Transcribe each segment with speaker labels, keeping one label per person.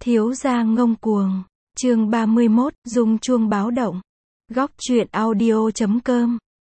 Speaker 1: Thiếu gia ngông cuồng. Chương 31, rung chuông báo động. Góc truyện audio.com.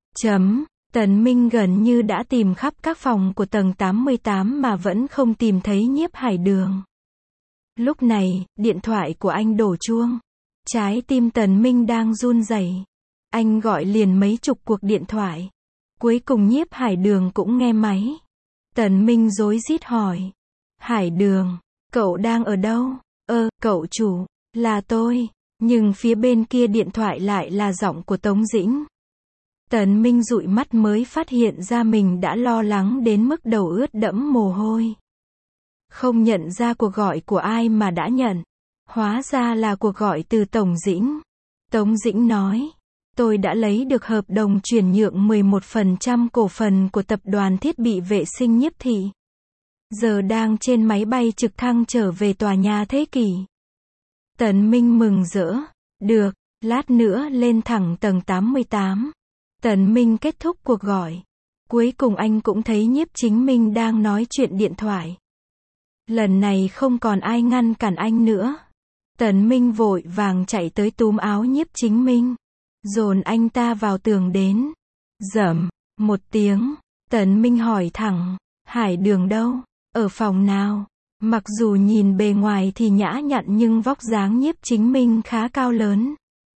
Speaker 1: Tần Minh gần như đã tìm khắp các phòng của tầng 88 mà vẫn không tìm thấy Nhiếp Hải Đường. Lúc này, điện thoại của anh đổ chuông. Trái tim Tần Minh đang run rẩy. Anh gọi liền mấy chục cuộc điện thoại. Cuối cùng Nhiếp Hải Đường cũng nghe máy. Tần Minh rối rít hỏi. Hải Đường, cậu đang ở đâu? Cậu chủ, là tôi. Nhưng phía bên kia điện thoại lại là giọng của Tống Dĩnh. Tần Minh dụi mắt mới phát hiện ra mình đã lo lắng đến mức đầu ướt đẫm mồ hôi. Không nhận ra cuộc gọi của ai mà đã nhận. Hóa ra là cuộc gọi từ Tống Dĩnh. Tống Dĩnh nói, tôi đã lấy được hợp đồng chuyển nhượng 11% cổ phần của tập đoàn thiết bị vệ sinh Nhiếp thị. Giờ đang trên máy bay trực thăng trở về tòa nhà Thế Kỷ. Tần Minh mừng rỡ. Được, lát nữa lên thẳng tầng 88. Tần Minh kết thúc cuộc gọi. Cuối cùng anh cũng thấy Nhiếp Chính Minh đang nói chuyện điện thoại. Lần này không còn ai ngăn cản anh nữa. Tần Minh vội vàng chạy tới túm áo Nhiếp Chính Minh, dồn anh ta vào tường đến. Rầm một tiếng, Tần Minh hỏi thẳng, Hải Đường đâu? Ở phòng nào? Mặc dù nhìn bề ngoài thì nhã nhặn nhưng vóc dáng Nhiếp Chính Minh khá cao lớn.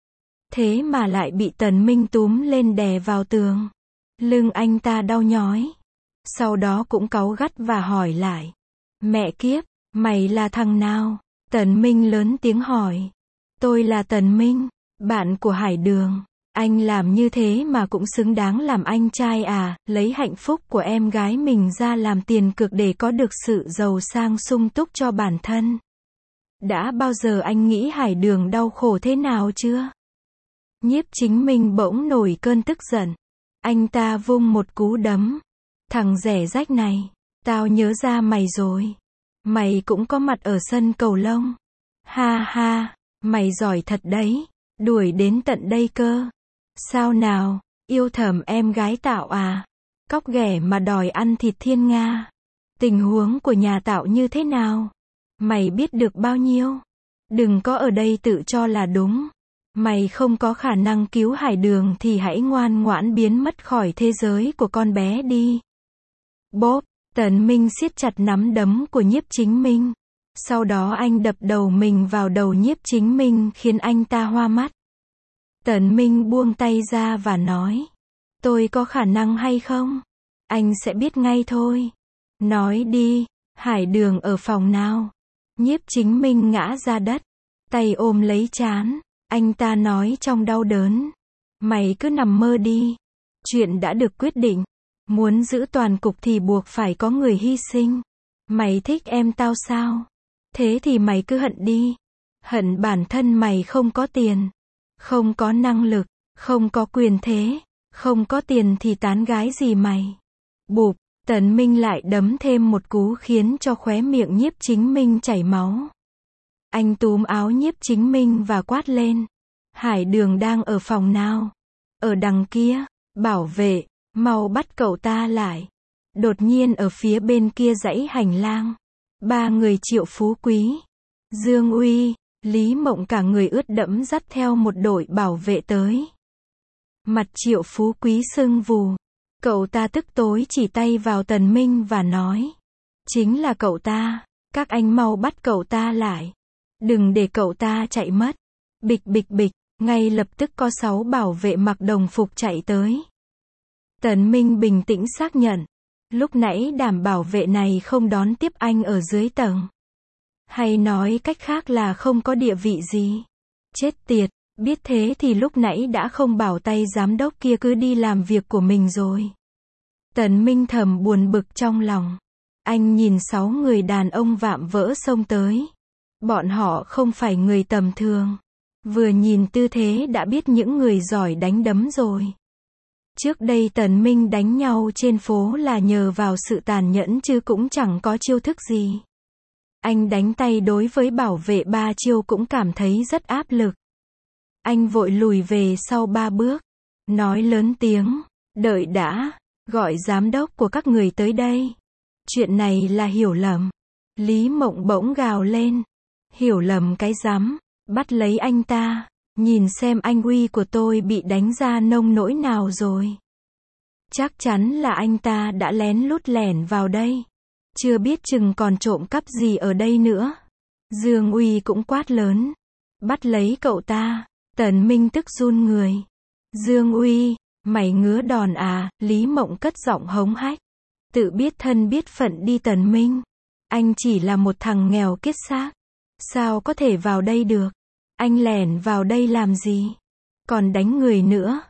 Speaker 1: Thế mà lại bị Tần Minh túm lên đè vào tường. Lưng anh ta đau nhói. Sau đó cũng cáu gắt và hỏi lại. Mẹ kiếp, mày là thằng nào? Tần Minh lớn tiếng hỏi. Tôi là Tần Minh, bạn của Hải Đường. Anh làm như thế mà cũng xứng đáng làm anh trai à, lấy hạnh phúc của em gái mình ra làm tiền cược để có được sự giàu sang sung túc cho bản thân. Đã bao giờ anh nghĩ Hải Đường đau khổ thế nào chưa? Nhiếp Chính Minh bỗng nổi cơn tức giận. Anh ta vung một cú đấm. Thằng rẻ rách này, tao nhớ ra mày rồi. Mày cũng có mặt ở sân cầu lông. Ha ha, mày giỏi thật đấy, đuổi đến tận đây cơ. Sao nào, yêu thầm em gái Tạo à? Cóc ghẻ mà đòi ăn thịt thiên nga. Tình huống của nhà Tạo như thế nào? Mày biết được bao nhiêu? Đừng có ở đây tự cho là đúng. Mày không có khả năng cứu Hải Đường thì hãy ngoan ngoãn biến mất khỏi thế giới của con bé đi. Bốp, Tần Minh siết chặt nắm đấm của Nhiếp Chính Minh. Sau đó anh đập đầu mình vào đầu Nhiếp Chính Minh khiến anh ta hoa mắt. Tần Minh buông tay ra và nói. Tôi có khả năng hay không? Anh sẽ biết ngay thôi. Nói đi, Hải Đường ở phòng nào? Nhiếp Chính Minh ngã ra đất, tay ôm lấy trán. Anh ta nói trong đau đớn. Mày cứ nằm mơ đi. Chuyện đã được quyết định. Muốn giữ toàn cục thì buộc phải có người hy sinh. Mày thích em tao sao? Thế thì mày cứ hận đi. Hận bản thân mày không có tiền, không có năng lực, không có quyền thế, không có tiền thì tán gái gì mày. Bụp, Tần Minh lại đấm thêm một cú khiến cho khóe miệng Nhiếp Chính Minh chảy máu. Anh túm áo Nhiếp Chính Minh và quát lên. Hải Đường đang ở phòng nào? Ở đằng kia, bảo vệ, mau bắt cậu ta lại. Đột nhiên ở phía bên kia dãy hành lang, ba người Triệu Phú Quý, Dương Uy, Lý Mộng cả người ướt đẫm dắt theo một đội bảo vệ tới. Mặt Triệu Phú Quý sưng vù. Cậu ta tức tối chỉ tay vào Tần Minh và nói. Chính là cậu ta, các anh mau bắt cậu ta lại. Đừng để cậu ta chạy mất. Bịch bịch bịch, ngay lập tức có 6 bảo vệ mặc đồng phục chạy tới. Tần Minh bình tĩnh xác nhận. Lúc nãy đám bảo vệ này không đón tiếp anh ở dưới tầng. Hay nói cách khác là không có địa vị gì. Chết tiệt, biết thế thì lúc nãy đã không bảo tay giám đốc kia cứ đi làm việc của mình rồi. Tần Minh thầm buồn bực trong lòng. Anh nhìn 6 người đàn ông vạm vỡ xông tới. Bọn họ không phải người tầm thường. Vừa nhìn tư thế đã biết những người giỏi đánh đấm rồi. Trước đây Tần Minh đánh nhau trên phố là nhờ vào sự tàn nhẫn chứ cũng chẳng có chiêu thức gì. Anh đánh tay đối với bảo vệ 3 chiêu cũng cảm thấy rất áp lực. Anh vội lùi về sau 3 bước. Nói lớn tiếng, đợi đã, gọi giám đốc của các người tới đây. Chuyện này là hiểu lầm. Lý Mộng bỗng gào lên. Hiểu lầm cái rắm, bắt lấy anh ta, nhìn xem anh uy của tôi bị đánh ra nông nỗi nào rồi. Chắc chắn là anh ta đã lén lút lẻn vào đây. Chưa biết chừng còn trộm cắp gì ở đây nữa. Dương Uy cũng quát lớn. Bắt lấy cậu ta. Tần Minh tức run người. Dương Uy, mày ngứa đòn à? Lý Mộng cất giọng hống hách. Tự biết thân biết phận đi Tần Minh. Anh chỉ là một thằng nghèo kiết xác. Sao có thể vào đây được? Anh lẻn vào đây làm gì? Còn đánh người nữa.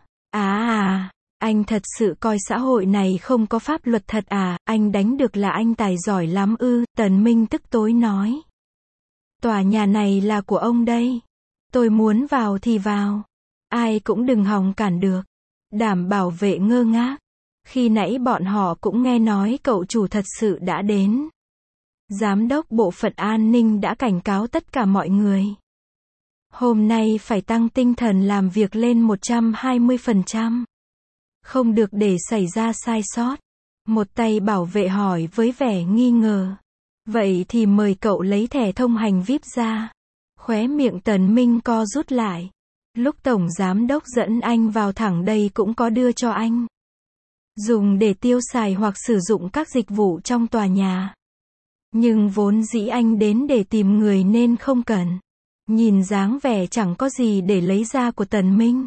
Speaker 1: Anh thật sự coi xã hội này không có pháp luật thật à? Anh đánh được là anh tài giỏi lắm ư? Tần Minh tức tối nói. Tòa nhà này là của ông đây. Tôi muốn vào thì vào. Ai cũng đừng hòng cản được. Đảm bảo vệ ngơ ngác. Khi nãy bọn họ cũng nghe nói cậu chủ thật sự đã đến. Giám đốc bộ phận an ninh đã cảnh cáo tất cả mọi người. Hôm nay phải tăng tinh thần làm việc lên 120%. Không được để xảy ra sai sót. Một tay bảo vệ hỏi với vẻ nghi ngờ. Vậy thì mời cậu lấy thẻ thông hành VIP ra. Khóe miệng Tần Minh co rút lại. Lúc tổng giám đốc dẫn anh vào thẳng đây cũng có đưa cho anh. Dùng để tiêu xài hoặc sử dụng các dịch vụ trong tòa nhà. Nhưng vốn dĩ anh đến để tìm người nên không cần. Nhìn dáng vẻ chẳng có gì để lấy ra của Tần Minh.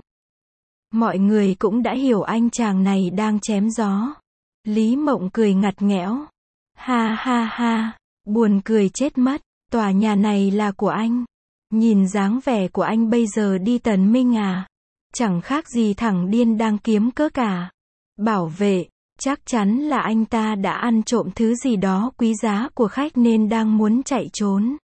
Speaker 1: Mọi người cũng đã hiểu anh chàng này đang chém gió. Lý Mộng cười ngặt nghẽo. Ha ha ha, buồn cười chết mất, tòa nhà này là của anh. Nhìn dáng vẻ của anh bây giờ đi Tần Minh à. Chẳng khác gì thằng điên đang kiếm cớ cả. Bảo vệ, chắc chắn là anh ta đã ăn trộm thứ gì đó quý giá của khách nên đang muốn chạy trốn.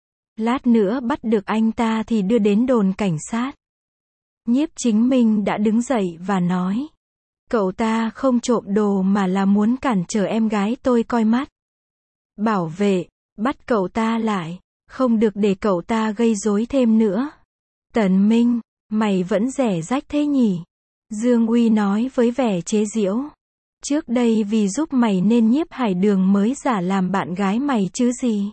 Speaker 1: Lát nữa bắt được anh ta thì đưa đến đồn cảnh sát. Nhiếp Chính Minh đã đứng dậy và nói. Cậu ta không trộm đồ mà là muốn cản trở em gái tôi coi mắt. Bảo vệ, bắt cậu ta lại. Không được để cậu ta gây rối thêm nữa. Tần Minh, mày vẫn rẻ rách thế nhỉ? Dương Uy nói với vẻ chế giễu. Trước đây vì giúp mày nên Nhiếp Hải Đường mới giả làm bạn gái mày chứ gì.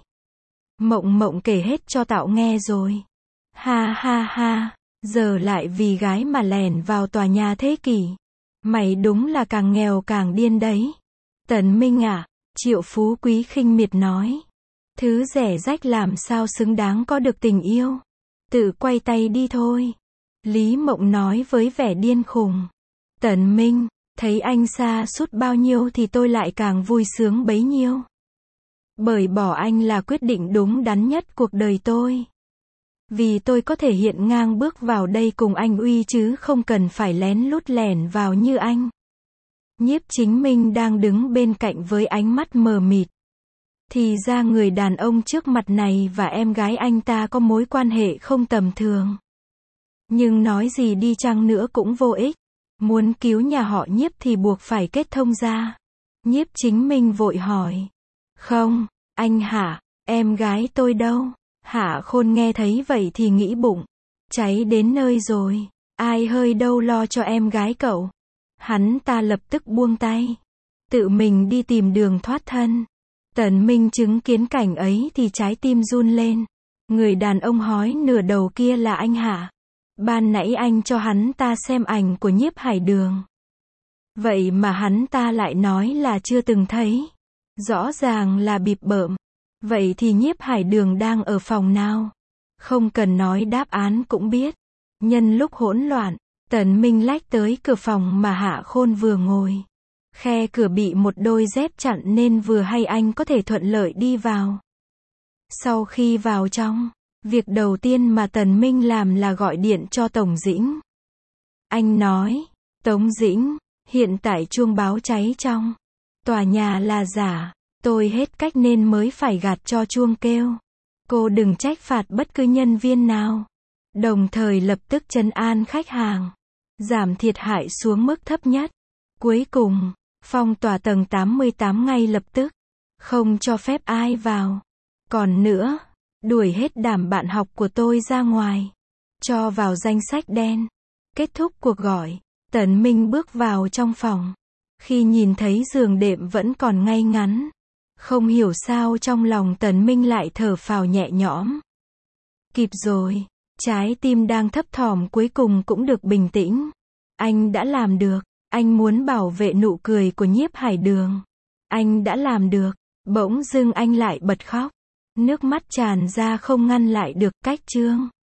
Speaker 1: Mộng Mộng kể hết cho Tạo nghe rồi. Ha ha ha, giờ lại vì gái mà lẻn vào tòa nhà thế kỷ. Mày đúng là càng nghèo càng điên đấy. Tần Minh à, Triệu Phú Quý khinh miệt nói. Thứ rẻ rách làm sao xứng đáng có được tình yêu. Tự quay tay đi thôi. Lý Mộng nói với vẻ điên khùng. Tần Minh, thấy anh xa sút bao nhiêu thì tôi lại càng vui sướng bấy nhiêu. Bởi bỏ anh là quyết định đúng đắn nhất cuộc đời tôi. Vì tôi có thể hiện ngang bước vào đây cùng anh Uy chứ không cần phải lén lút lẻn vào như anh. Nhiếp Chính Minh đang đứng bên cạnh với ánh mắt mờ mịt. Thì ra người đàn ông trước mặt này và em gái anh ta có mối quan hệ không tầm thường. Nhưng nói gì đi chăng nữa cũng vô ích. Muốn cứu nhà họ Nhiếp thì buộc phải kết thông ra. Nhiếp Chính Minh vội hỏi. Không, anh hả, em gái tôi đâu? Hạ Khôn nghe thấy vậy thì nghĩ bụng. Cháy đến nơi rồi, ai hơi đâu lo cho em gái cậu. Hắn ta lập tức buông tay. Tự mình đi tìm đường thoát thân. Tần Minh chứng kiến cảnh ấy thì trái tim run lên. Người đàn ông hói nửa đầu kia là anh hả? Ban nãy anh cho hắn ta xem ảnh của Nhiếp Hải Đường. Vậy mà hắn ta lại nói là chưa từng thấy. Rõ ràng là bịp bợm. Vậy thì Nhiếp Hải Đường đang ở phòng nào? Không cần nói đáp án cũng biết. Nhân lúc hỗn loạn, Tần Minh lách tới cửa phòng mà Hạ Khôn vừa ngồi. Khe cửa bị một đôi dép chặn nên vừa hay anh có thể thuận lợi đi vào. Sau khi vào trong, việc đầu tiên mà Tần Minh làm là gọi điện cho Tổng Dĩnh. Anh nói, Tống Dĩnh, hiện tại chuông báo cháy trong tòa nhà là giả. Tôi hết cách nên mới phải gạt cho chuông kêu. Cô đừng trách phạt bất cứ nhân viên nào. Đồng thời lập tức trấn an khách hàng. Giảm thiệt hại xuống mức thấp nhất. Cuối cùng, phong tỏa tầng 88 ngay lập tức. Không cho phép ai vào. Còn nữa, đuổi hết đám bạn học của tôi ra ngoài. Cho vào danh sách đen. Kết thúc cuộc gọi, Tần Minh bước vào trong phòng. Khi nhìn thấy giường đệm vẫn còn ngay ngắn. Không hiểu sao trong lòng Tần Minh lại thở phào nhẹ nhõm. Kịp rồi. Trái tim đang thấp thỏm cuối cùng cũng được bình tĩnh. Anh đã làm được. Anh muốn bảo vệ nụ cười của Nhiếp Hải Đường. Anh đã làm được. Bỗng dưng anh lại bật khóc. Nước mắt tràn ra không ngăn lại được. Cách chương